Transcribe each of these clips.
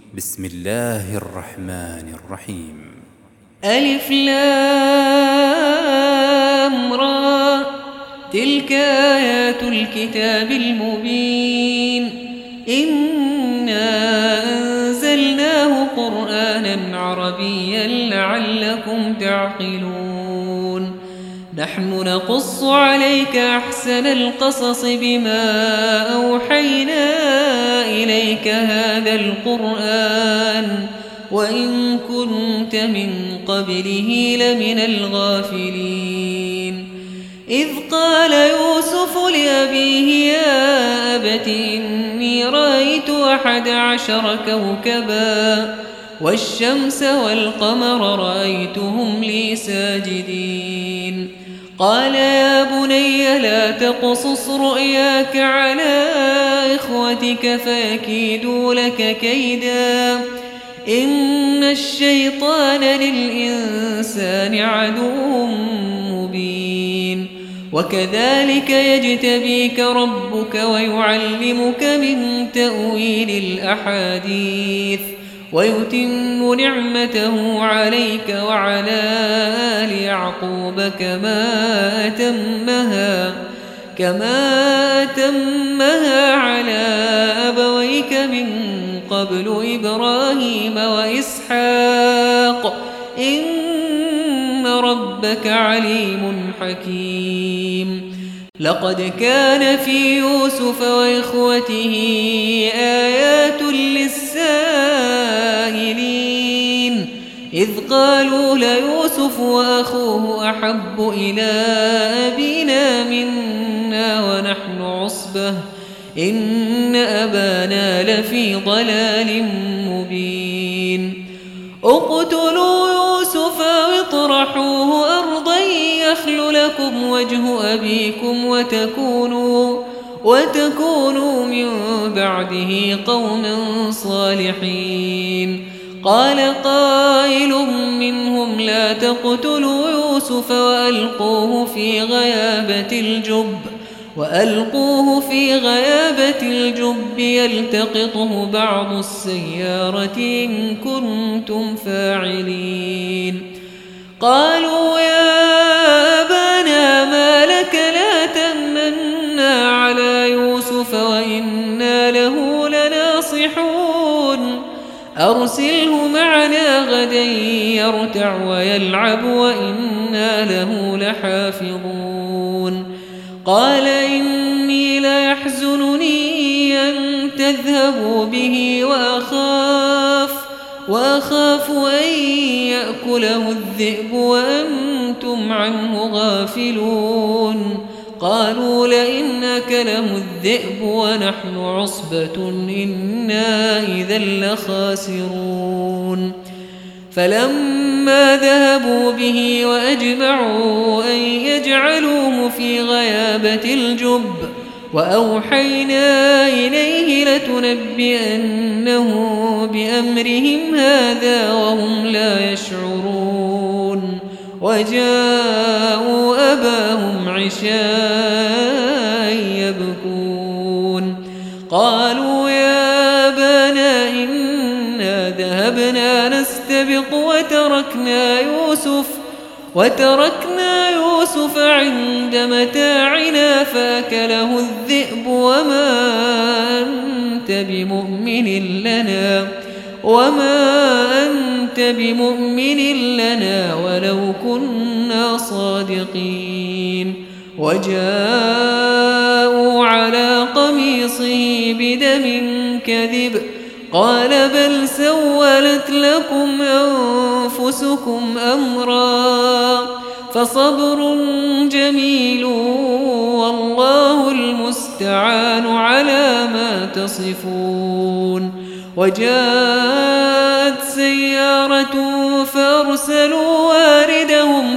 بسم الله الرحمن الرحيم. ألف لام را، تلك آيات الكتاب المبين. إنا أنزلناه قرآنا عربيا لعلكم تعقلون. نحن نقص عليك أحسن القصص بما أوحينا إليك هذا القرآن وإن كنت من قبله لمن الغافلين. إذ قال يوسف لأبيه يا أبت إني رأيت 11 كوكبا والشمس والقمر رأيتهم لي ساجدين. قال يا بني لا تقصص رؤياك على إخوتك فيكيدوا لك كيدا إن الشيطان للإنسان عدو مبين. وكذلك يجتبيك ربك ويعلمك من تأويل الأحاديث ويتم نعمته عليك وعلى آل يعقوب كما أتمها على أبويك من قبل إبراهيم وإسحاق إن ربك عليم حكيم. لقد كان في يوسف وإخوته آيات للسائلين إذ قالوا ليوسف وأخوه أحب إلى أبينا منا ونحن عصبة إن أبانا لفي ضلال مبين. اقتلوا يوسف واطرحوه أرضا يخل لكم وجه أبيكم وتكونوا من بعده قوما صالحين. قال قائل منهم لا تقتلوا يوسف وألقوه في غيابة الجب يلتقطه بعض السيارة إن كنتم فاعلين. قالوا يا أبانا ما لك لا تمنا على يوسف وإنا له لناصحون أرسله معنا غدا يرتع ويلعب وإنا له لحافظون. قال إني ليحزنني أن تذهبوا به وأخاف أن يأكله الذئب وأنتم عنه غافلون. قالوا لئن أكله الذئب ونحن عصبة إنا إذا لخاسرون. فلما ذهبوا به وأجمعوا أن يجعلوه في غيابة الجب وأوحينا إليه لتنبئنه بأمرهم هذا وهم لا يشعرون. وجاءوا أباهم عشاء يبكون. قالوا يا أبانا إنا ذهبنا نستبق وتركنا يوسف عند متاعنا فأكله الذئب وما أنت بمؤمن لنا ولو كنا صادقين. وجاءوا على قميصه بدم كذب قال بل سولت لكم أنفسكم أمرا فصبر جميل والله المستعان على ما تصفون. وجاءت سيارة فأرسلوا واردهم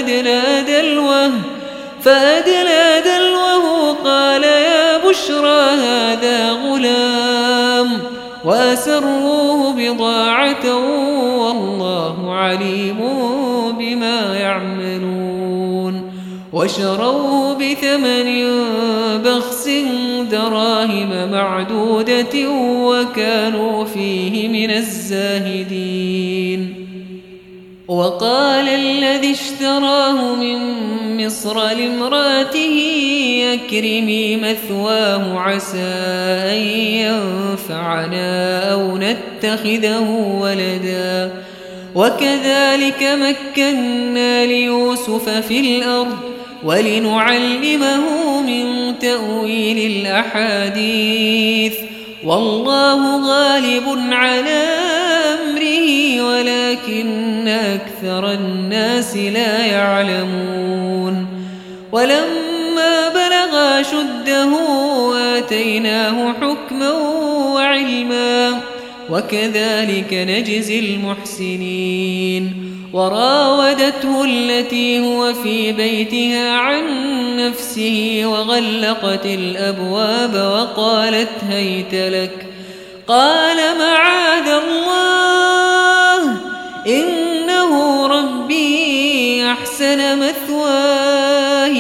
فأدلى دلوه قال يا بشرى هذا غلام وأسروه بضاعة والله عليم بما يعملون. وشروه بثمن بخس دراهم معدودة وكانوا فيه من الزاهدين. وقال الذي اشتراه من مصر لامرأته أكرمي مثواه عسى أن ينفعنا أو نتخذه ولدا وكذلك مكنا ليوسف في الأرض ولنعلمه من تأويل الأحاديث والله غالب على أمره ولكن أكثر الناس لا يعلمون. ولما بلغ أشده آتيناه حكما وعلما وكذلك نجزي المحسنين. وراودته التي هو في بيتها عن نفسه وغلقت الأبواب وقالت هيت لك قال معاذ الله إنه ربي أحسن مثواي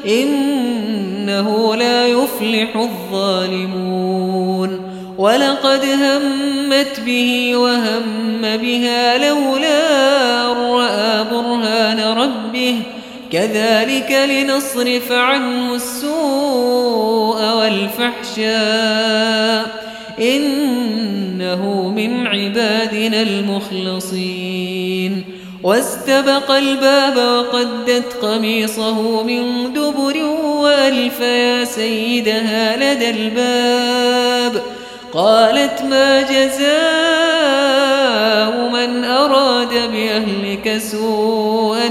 إنه لا يفلح الظالمون. ولقد همت به وهم بها لولا أن رأى برهان ربه كذلك لنصرف عنه السوء والفحشاء إنه من عبادنا المخلصين. واستبق الباب وقدت قميصه من دبر وألف يا سيدها لدى الباب قالت ما جزاء من أراد بأهلك سوءا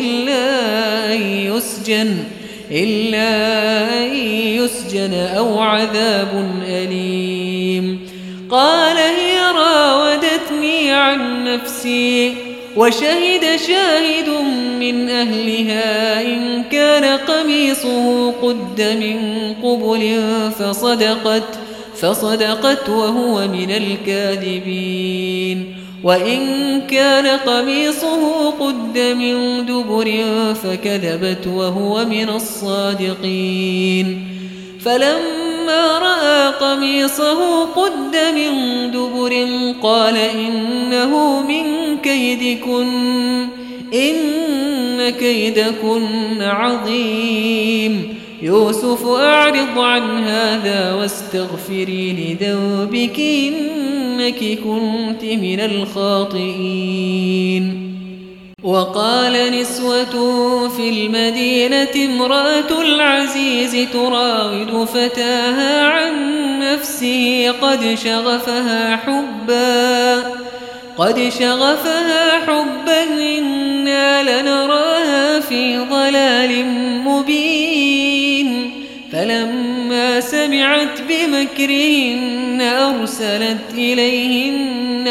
إلا أن يسجن أو عذاب أليم. قال هي راودتني عن نفسي وشهد شاهد من أهلها إن كان قميصه قد من قبل فصدقت وهو من الكاذبين وإن كان قميصه قد من دبر فكذبت وهو من الصادقين. فلما رأى قميصه قد من دبر قال إنه من كيدكن إن كيدكن عظيم. يوسف أعرض عن هذا واستغفري لذنبك إنك كنت من الخاطئين. وقال نسوة في المدينة امرأة العزيز تراود فتاها عن نفسه قد شغفها حبا إنا لنراها في ضلال مبين. فلما سمعت بمكرهن أرسلت إليهن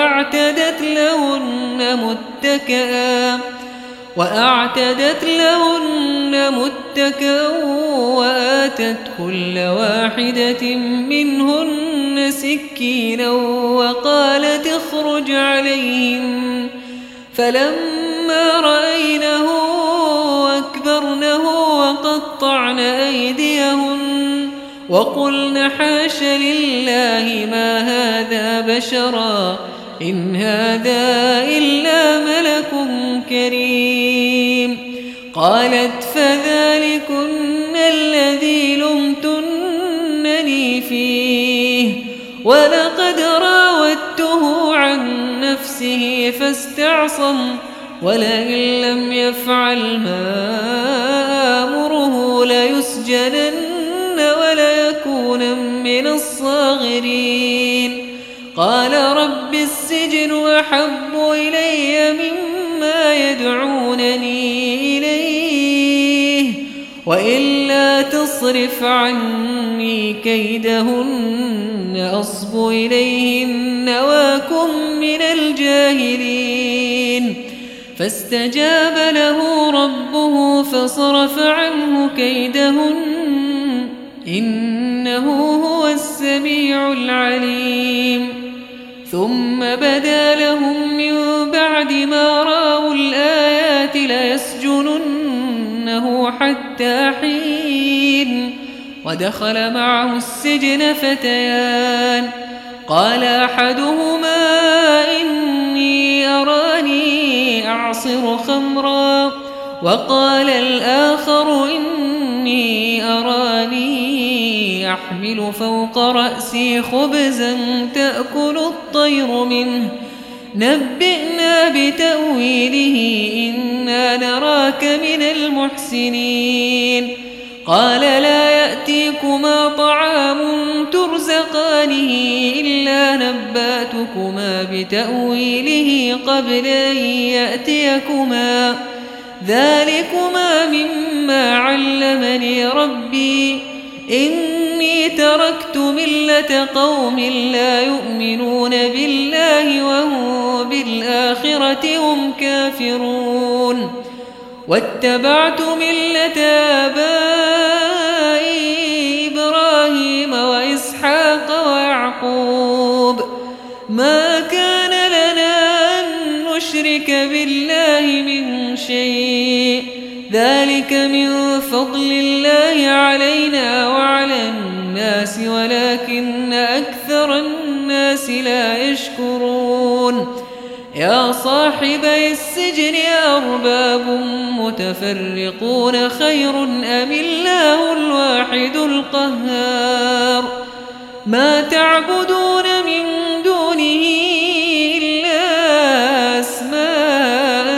وأعتدت لهن متكأ وآتت كل واحدة منهن سكينا وقالت اخرج عليهن. فلما رأينه أكبرنه وقطعن أيديهن وقلن حاش لله ما هذا بشرا إن هذا إلا ملك كريم. قالت فذلكن الذي لمتنني فيه ولقد راودته عن نفسه فاستعصم ولئن لم يفعل ما آمره ليسجنن وليكون من الصاغرين. قال رب السجن أحب إلي مما يدعونني إليه وإلا تصرف عني كيدهن أصب إليهن وأكن من الجاهلين. فاستجاب له ربه فصرف عنه كيدهن إنه هو السميع العليم. ثم بدا لهم من بعد ما رأوا الآيات ليسجننه حتى حتى حين. ودخل معه السجن فتيان، قال أحدهما إني أراني أعصر خمرا، وقال الآخر إني أراني أحمل فوق رأسي خبزا تأكل الطير منه، نبئنا بتأويله إنا نراك من المحسنين. قال لا يأتيكما طعام ترزقانه إلا نبأتكما بتأويله قبل أن يأتيكما، ذلكما مما علمني ربي، إني تركت ملة قوم لا يؤمنون بالله وهم بالآخرة هم كافرون، واتبعت ملة آبائي إبراهيم وإسحاق ويعقوب، ما كان لنا أن نشرك بالله من شيء، ذلك من فضل الله علينا وعلى الناس ولكن أكثر الناس لا يشكرون. يا صاحبي السجن أرباب متفرقون خير أم الله الواحد القهار، ما تعبدون من دونه إلا أسماء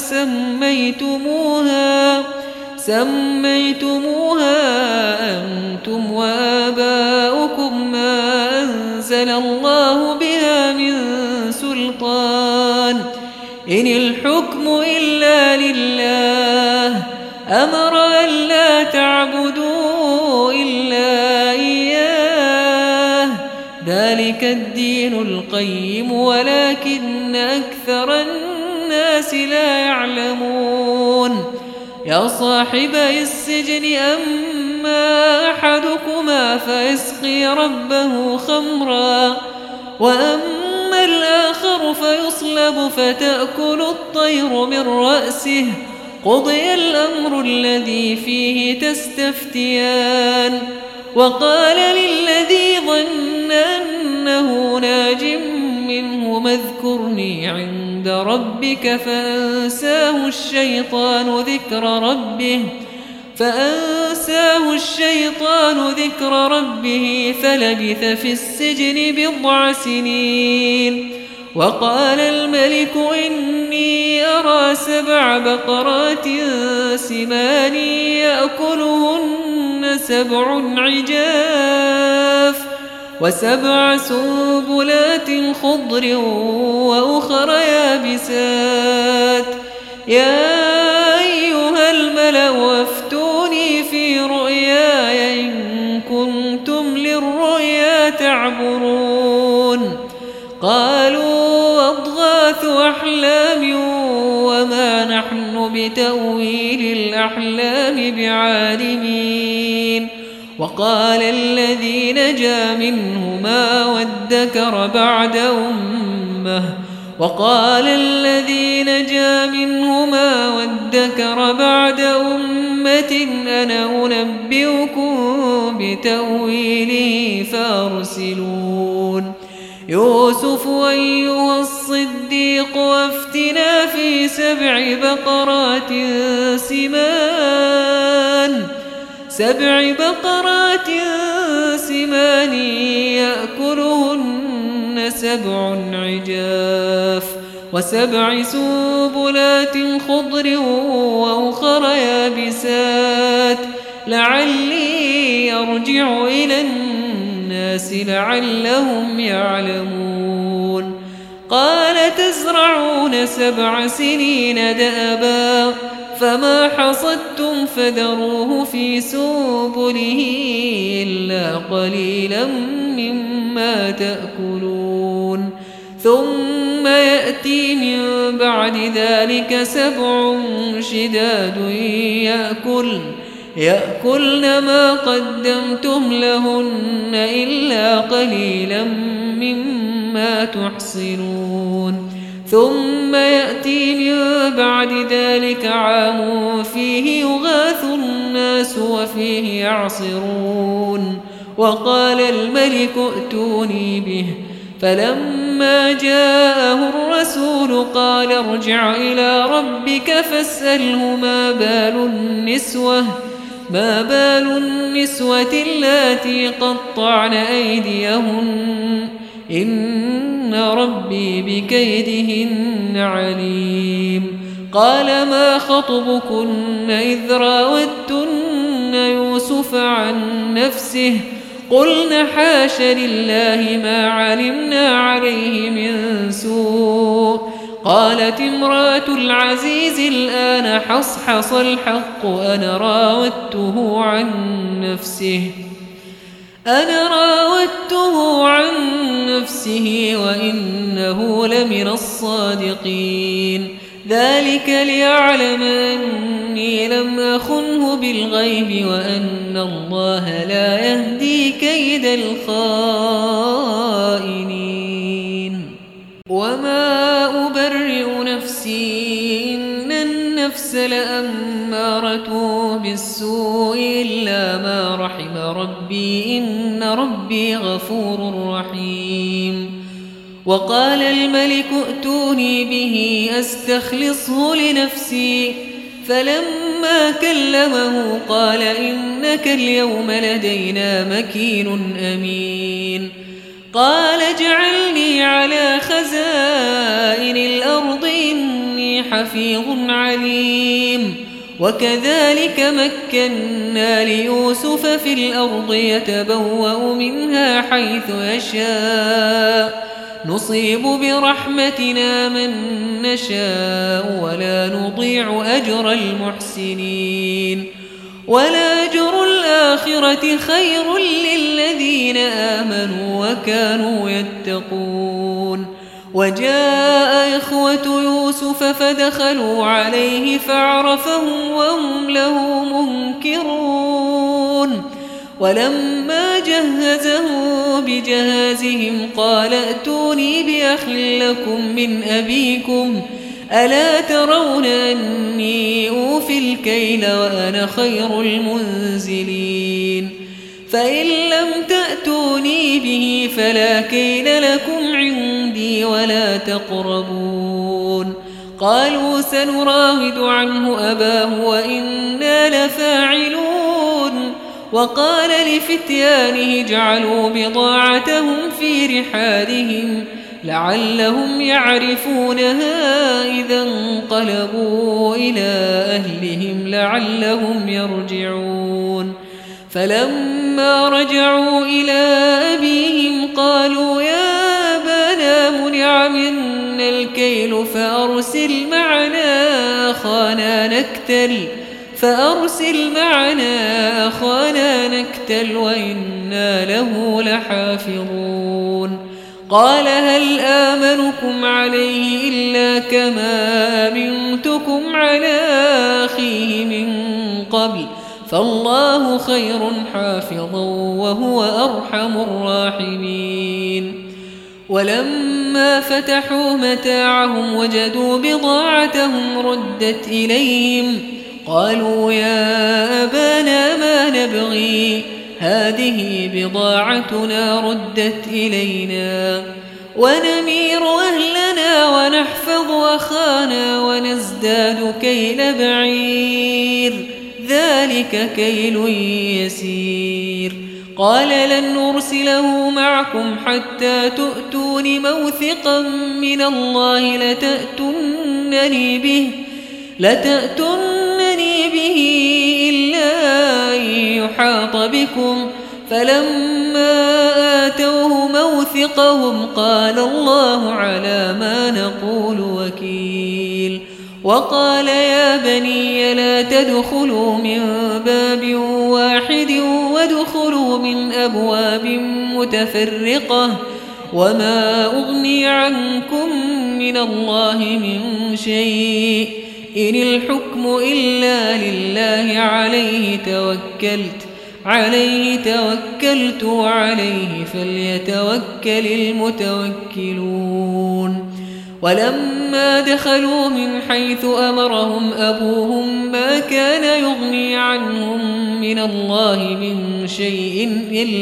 سميتموها أنتم وآباؤكم ما أنزل الله بها من سلطان، إن الحكم إلا لله، أمر أن لا تعبدوا إلا إياه، ذلك الدين القيم ولكن أكثر الناس لا يعلمون. يا صاحبي السجن أما أحدكما فيسقي ربه خمرا، وأما الآخر فيصلب فتأكل الطير من رأسه، قضي الأمر الذي فيه تستفتيان. وقال للذي ظن أنه ناج منه اذكرني عند ربك فأنساه الشيطان ذكر ربه فلبث في السجن 9 سنين. وقال الملك إني أرى 7 بقرات سمان يأكلهن 7 عجاف و7 سنبلات خضر وأخر يابسات، يا أيها الملأ أفتوني في رؤياي إن كنتم للرؤيا تعبرون. قالوا أضغاث أحلام وما نحن بتأويل الأحلام بعالمين. وقال الذي نجا منهما وادكر بعد أمة أنا أنبئكم بتأويله فأرسلون. يوسف أيها الصديق أفتنا في 7 بقرات سمان يأكلهن 7 عجاف و7 سنبلات خضر وأخر يابسات لعلي أرجع إلى الناس لعلهم يعلمون. قال تزرعون 7 سنين دأبا فما حصدتم فذروه في سنبله إلا قليلا مما تأكلون. ثم يأتي من بعد ذلك 7 شداد يأكلن ما قدمتم لهن إلا قليلا مما تحصنون. ثم يأتي من بعد ذلك عام فيه يغاث الناس وفيه يعصرون. وقال الملك ائتوني به، فلما جاءه الرسول قال ارجع إلى ربك فاسأله ما بال النسوة اللاتي قطعن أيديهن إن ربي بكيدهن عليم. قال ما خطبكن إذ راوتن يوسف عن نفسه قلن حاش لله ما علمنا عليه من سوء. قالت امرأة العزيز الآن حصحص الحق أنا راودته عن نفسه وإنه لمن الصادقين. ذلك ليعلم أني لم أخنه بالغيب وأن الله لا يهدي كيد الخائنين. وما أبرئ نفسي إن النفس لأمارة بالسوء إلا ما رحم ربي إن ربي غفور رحيم. وقال الملك ائتوني به أستخلصه لنفسي، فلما كلمه قال إنك اليوم لدينا مكين أمين. قال اجعلني على خزائن الأرض إني حفيظ عليم. وكذلك مكنا ليوسف في الأرض يتبوأ منها حيث يشاء نصيب برحمتنا من نشاء ولا نضيع أجر المحسنين. ولأجر الآخرة خير للذين آمنوا وكانوا يتقون. وجاء إخوة يوسف فدخلوا عليه فعرفهم وهم له منكرون. ولما جهزه بجهازهم قال ائتوني بأخ لكم من أبيكم ألا ترون أني أوفي الكيل وأنا خير المنزلين. فإن لم تأتوني به فلا كيل لكم عندي ولا تقربون. قالوا سنراود عنه أباه وإنا لفاعلون. وقال لفتيانه اجعلوا بضاعتهم في رحالهم لعلهم يعرفونها إذا انقلبوا إلى أهلهم لعلهم يرجعون. فلما رجعوا إلى أبيهم قالوا يا أبانا منع منا الكيل فأرسل معنا أخانا نكتل وإنا له لحافظون. قال هل آمنكم عليه إلا كما أمنتكم على أخيه من قبل فالله خير حافظا وهو أرحم الراحمين. ولما فتحوا متاعهم وجدوا بضاعتهم ردت إليهم قالوا يا أبانا ما نبغي هذه بضاعتنا ردت إلينا ونمير أهلنا ونحفظ أخانا ونزداد كيل بعير ذلك كيل يسير. قال لن نرسله معكم حتى تؤتون موثقا من الله لتأتونني به إلا أن يحاط بكم. فلما آتوه موثقهم قال الله على ما نقول وكيل. وقال يا بني لا تدخلوا من باب واحد وادخلوا من أبواب متفرقة وما أغني عنكم من الله من شيء إن الحكم إلا لله عليه توكلت وعليه فليتوكل المتوكلون. ولما دخلوا من حيث أمرهم أبوهم ما كان يغني عنهم من الله من شيء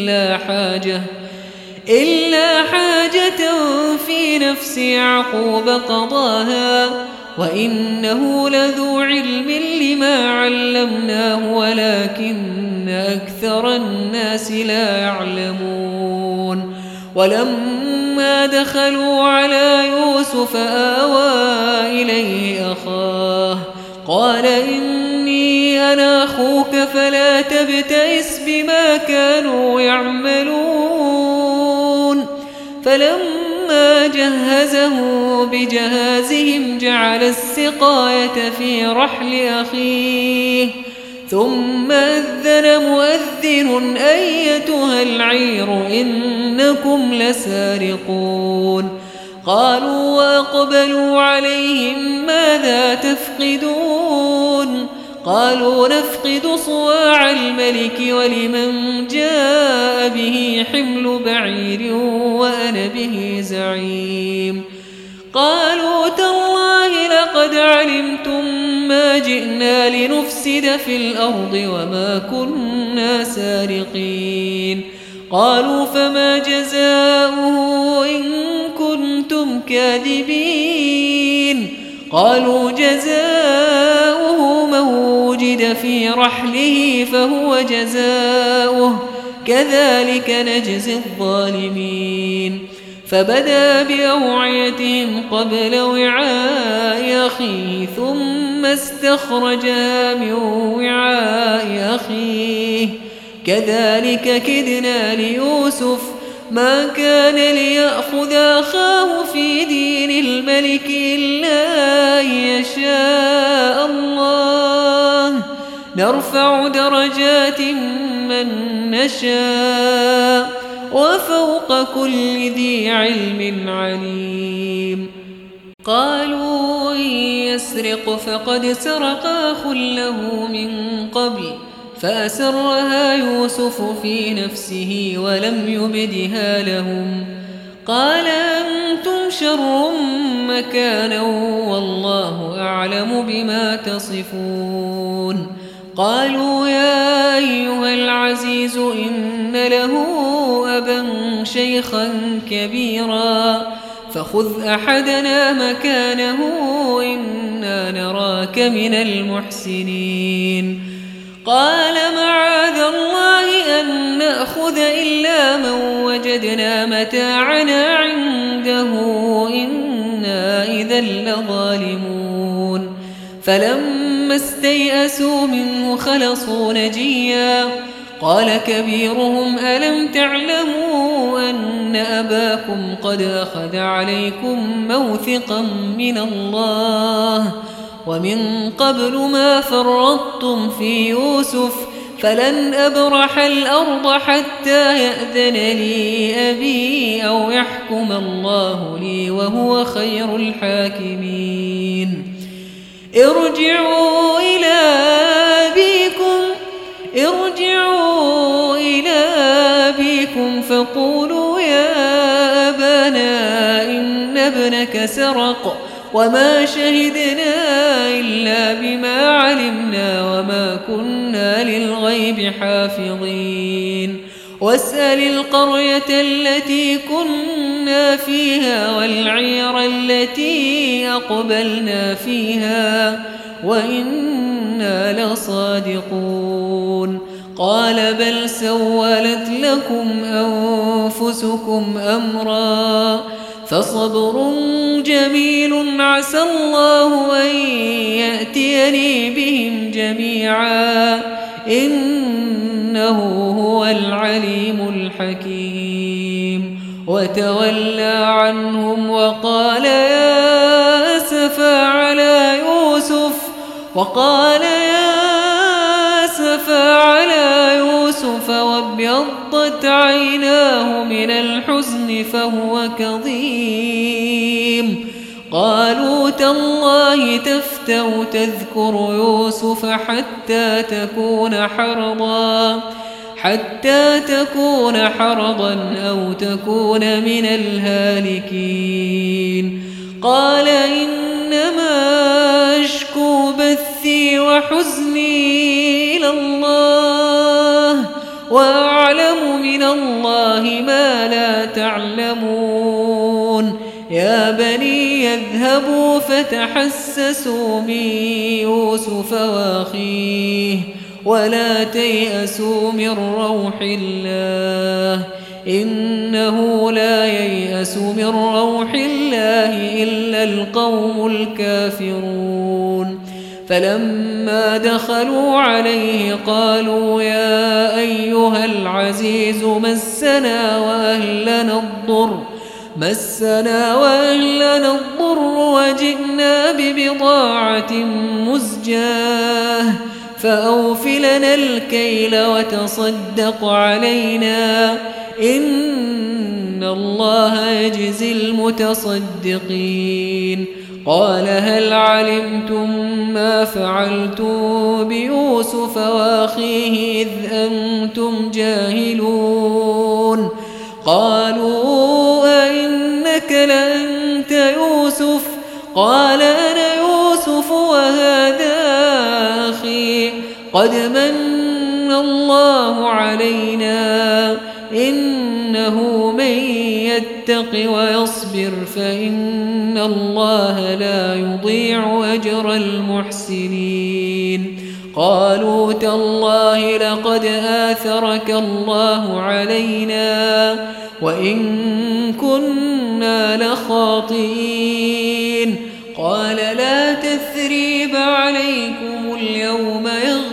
إلا حاجة في نفس يعقوب قضاها وإنه لذو علم لما علمناه ولكن أكثر الناس لا يعلمون ولما دخلوا على يوسف آوى إليه أخاه قال إني أنا أخوك فلا تبتئس بما كانوا يعملون فلما جهزه بجهازهم جعل السقاية في رحل أخيه ثم أذن مؤذن أيتها العير إنكم لسارقون قالوا وأقبلوا عليهم ماذا تفقدون قالوا نفقد صواع الملك ولمن جاء به حمل بعير وأنا به زعيم قالوا تالله لقد علمتم ما جئنا لنفسد في الأرض وما كنا سارقين قالوا فما جزاؤه إن كنتم كاذبين قالوا جزاؤه من وجد في رحله فهو جزاؤه كذلك نجزي الظالمين فبدأ بأوعيتهم قبل وعاء أخيه ثم استخرجها من وعاء أخيه كذلك كدنا ليوسف ما كان ليأخذ أخاه في دين الملك إلا أن يشاء الله نرفع درجات من نشاء وفوق كل ذي علم عليم قالوا إن يسرق فقد سرق أخ له من قبل فأسرها يوسف في نفسه ولم يبدها لهم قال أنتم شر مكانا والله أعلم بما تصفون قالوا يا أيها العزيز إن له أبا شيخا كبيرا فخذ أحدنا مكانه إنا نراك من المحسنين قال معاذ الله أن نأخذ إلا من وجدنا متاعنا عنده إنا إذا لظالمون فلما استيئسوا منه خلصوا نجيا قال كبيرهم ألم تعلموا أن أباكم قد أخذ عليكم موثقا من الله ومن قبل ما فرطتم في يوسف فلن أبرح الأرض حتى يأذن لي أبي أو يحكم الله لي وهو خير الحاكمين ارجعوا إلى أبيكم فقولوا يا أبانا إن ابنك سرق وما شهدنا إلا بما علمنا وما كنا للغيب حافظين واسأل القرية التي كنا فيها والعير التي أقبلنا فيها وإنا لصادقون قال بل سولت لكم أنفسكم أمرا فصبر جميل عسى الله أن يأتيني بهم جميعا إنه هو العليم الحكيم وتولى عنهم وقال يا أسفا على يوسف وابيضت عيناه من الحزن فهو كظيم قالوا تالله تفتأ تذكر يوسف حتى تكون حرضا أو تكون من الهالكين قال إنما أشكو بثي وحزني إلى الله وأعلم من الله ما لا تعلمون يا بني اذهبوا فتحسسوا من يوسف وأخيه ولا تيأسوا من روح الله إنه لا ييأس من روح الله إلا القوم الكافرون فلما دخلوا عليه قالوا يا أيها العزيز مسنا وأهلنا الضر وجئنا ببضاعة مزجاة فأوف لنا الكيل وتصدق علينا إن الله يجزي المتصدقين قال هل علمتم ما فعلتم بيوسف وأخيه إذ أنتم جاهلون قالوا أئنك لأنت يوسف قال أنا يوسف وهذا أخي قد من الله علينا إنه من يتق ويصبر فإن الله لا يضيع أجر المحسنين قالوا تالله لقد آثرك الله علينا وإن كنا لخاطئين قال لا تثريب عليكم اليوم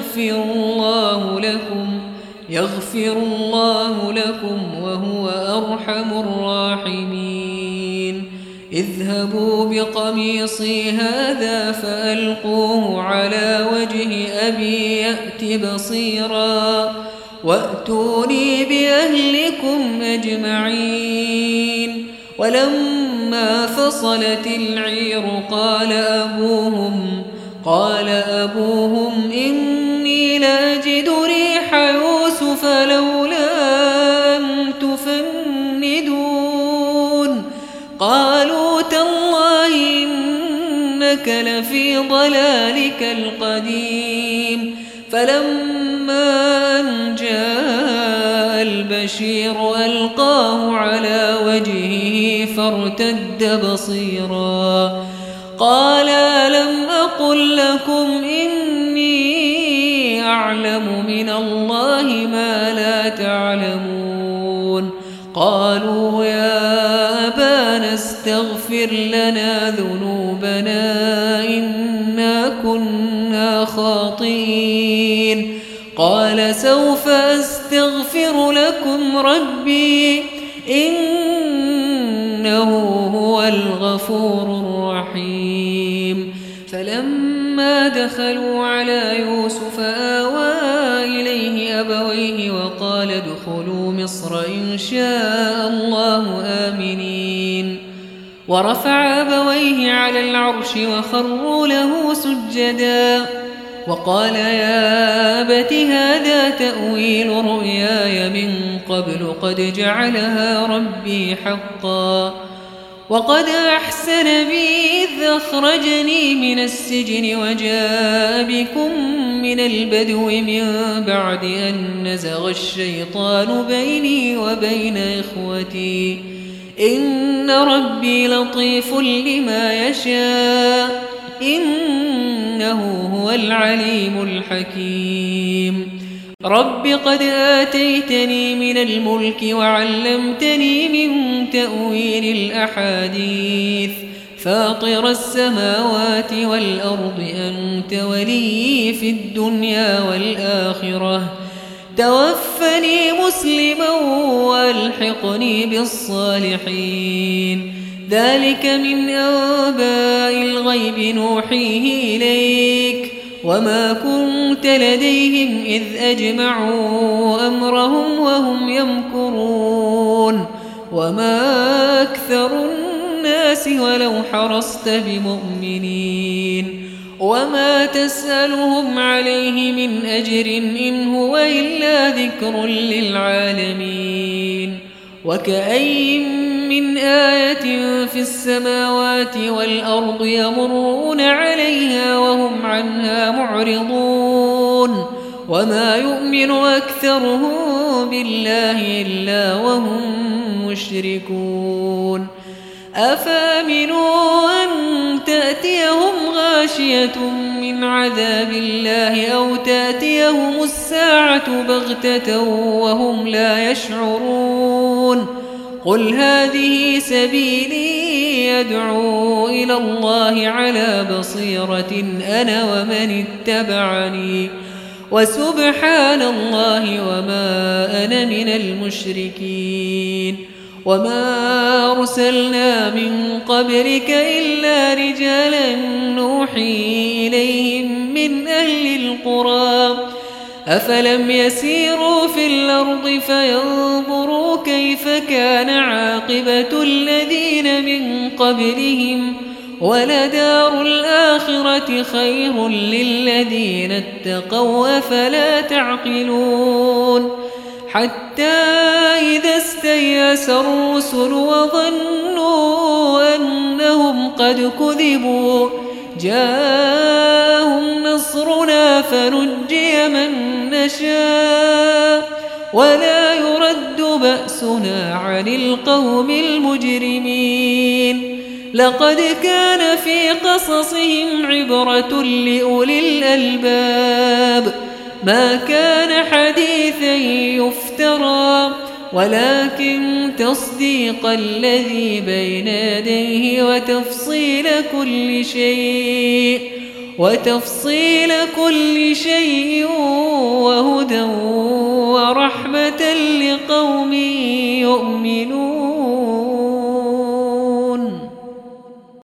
يغفر الله لكم وهو أرحم الراحمين اذهبوا بقميصي هذا فألقوه على وجه أبي يأت بصيرا وأتوني بأهلكم أجمعين ولما فصلت العير قال أبوهم إني لأجد ريح يوسف لولا أن تفندون قالوا تالله إنك لفي ضلالك القديم فلما أن جاء البشير ألقاه على وجهه فارتد بصيرا قال ألم أقل لكم إني أعلم من الله ما لا تعلمون قالوا يا أبانا استغفر لنا ذنوبنا إنا كنا خاطئين قال سوف أستغفر لكم ربي إنه هو الغفور الرحيم فلما دخلوا على يوسف آوى إليه أبويه وقال ادخلوا مصر إن شاء الله آمنين ورفع أبويه على العرش وخروا له سجدا وقال يا أبت هذا تأويل رؤياي من قبل قد جعلها ربي حقا وقد أحسن بي إذ أخرجني من السجن وجاء بكم من البدو من بعد أن نزغ الشيطان بيني وبين إخوتي إن ربي لطيف لما يشاء إنه هو العليم الحكيم رب قد آتيتني من الملك وعلمتني من تأويل الأحاديث فاطر السماوات والأرض أنت ولي في الدنيا والآخرة توفني مسلما والحقني بالصالحين ذلك من أنباء الغيب نوحيه إليك وما كنت لديهم إذ أجمعوا أمرهم وهم يمكرون وما أكثر الناس ولو حرصت بمؤمنين وما تسألهم عليه من أجر إن هو إلا ذكر للعالمين وكأي من آية في السماوات والأرض يمرون عليها وهم عنها معرضون وما يؤمن أكثرهم بالله إلا وهم مشركون أفامنوا أن تأتيهم غاشية من عذاب الله أو تأتيهم الساعة بغتة وهم لا يشعرون قل هذه سبيلي يدعو إلى الله على بصيرة أنا ومن اتبعني وسبحان الله وما أنا من المشركين وما أرسلنا من قبلك إلا رجالا نوحي إليهم من أهل القرى أفلم يسيروا في الأرض فينظروا كيف كان عاقبة الذين من قبلهم ولدار الآخرة خير للذين اتقوا أفلا تعقلون حتى إذا استيأس الرسل وظنوا أنهم قد كذبوا جاءهم نصرنا فنجي من نشاء ولا يرد بأسنا عن القوم المجرمين لقد كان في قصصهم عبرة لأولي الألباب ما كان حديثا يفترى ولكن تصديق الذي بين يديه وتفصيل كل شيء وهدى ورحمة لقوم يؤمنون